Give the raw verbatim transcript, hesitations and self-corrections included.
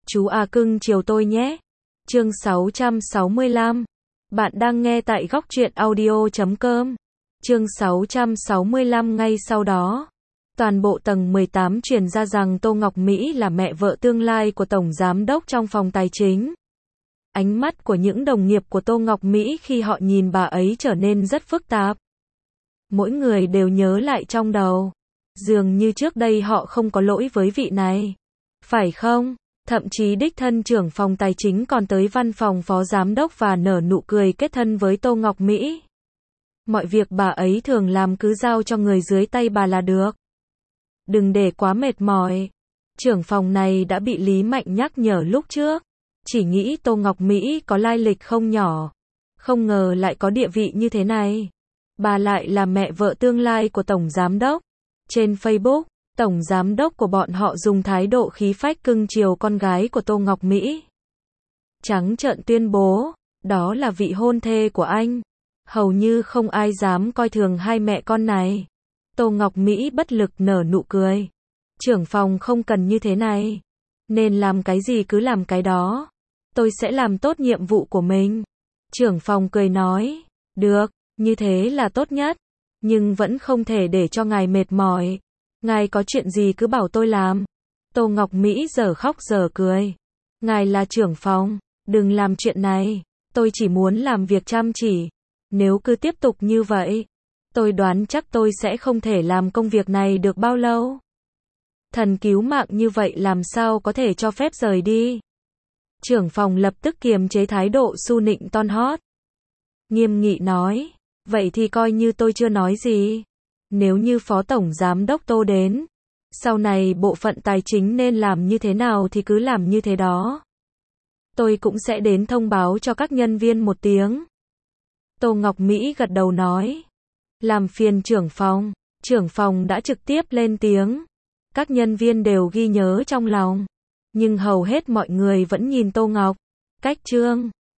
Chú à cưng chiều tôi nhé. Chương sáu trăm sáu mươi lăm. Bạn đang nghe tại góc truyện audio chấm com. Chương sáu trăm sáu mươi lăm. Ngay sau đó, toàn bộ tầng mười tám truyền ra rằng Tô Ngọc Mỹ là mẹ vợ tương lai của Tổng Giám đốc trong phòng tài chính. Ánh mắt của những đồng nghiệp của Tô Ngọc Mỹ khi họ nhìn bà ấy trở nên rất phức tạp. Mỗi người đều nhớ lại trong đầu. Dường như trước đây họ không có lỗi với vị này. Phải không? Thậm chí đích thân trưởng phòng tài chính còn tới văn phòng phó giám đốc và nở nụ cười kết thân với Tô Ngọc Mỹ. Mọi việc bà ấy thường làm cứ giao cho người dưới tay bà là được. Đừng để quá mệt mỏi. Trưởng phòng này đã bị Lý Mạnh nhắc nhở lúc trước. Chỉ nghĩ Tô Ngọc Mỹ có lai lịch không nhỏ. Không ngờ lại có địa vị như thế này. Bà lại là mẹ vợ tương lai của Tổng Giám đốc. Trên Facebook, Tổng Giám đốc của bọn họ dùng thái độ khí phách cưng chiều con gái của Tô Ngọc Mỹ. Trắng trợn tuyên bố, đó là vị hôn thê của anh. Hầu như không ai dám coi thường hai mẹ con này. Tô Ngọc Mỹ bất lực nở nụ cười. Trưởng phòng không cần như thế này. Nên làm cái gì cứ làm cái đó. Tôi sẽ làm tốt nhiệm vụ của mình. Trưởng phòng cười nói, được, như thế là tốt nhất. Nhưng vẫn không thể để cho ngài mệt mỏi. Ngài có chuyện gì cứ bảo tôi làm. Tô Ngọc Mỹ giờ khóc giờ cười. Ngài là trưởng phòng, đừng làm chuyện này. Tôi chỉ muốn làm việc chăm chỉ. Nếu cứ tiếp tục như vậy, tôi đoán chắc tôi sẽ không thể làm công việc này được bao lâu. Thần cứu mạng như vậy làm sao có thể cho phép rời đi. Trưởng phòng lập tức kiềm chế thái độ su nịnh ton hót. Nghiêm nghị nói, vậy thì coi như tôi chưa nói gì. Nếu như Phó Tổng Giám đốc Tô đến, sau này bộ phận tài chính nên làm như thế nào thì cứ làm như thế đó. Tôi cũng sẽ đến thông báo cho các nhân viên một tiếng. Tô Ngọc Mỹ gật đầu nói, làm phiền trưởng phòng. Trưởng phòng đã trực tiếp lên tiếng. Các nhân viên đều ghi nhớ trong lòng. Nhưng hầu hết mọi người vẫn nhìn Tô Ngọc Cách Trương.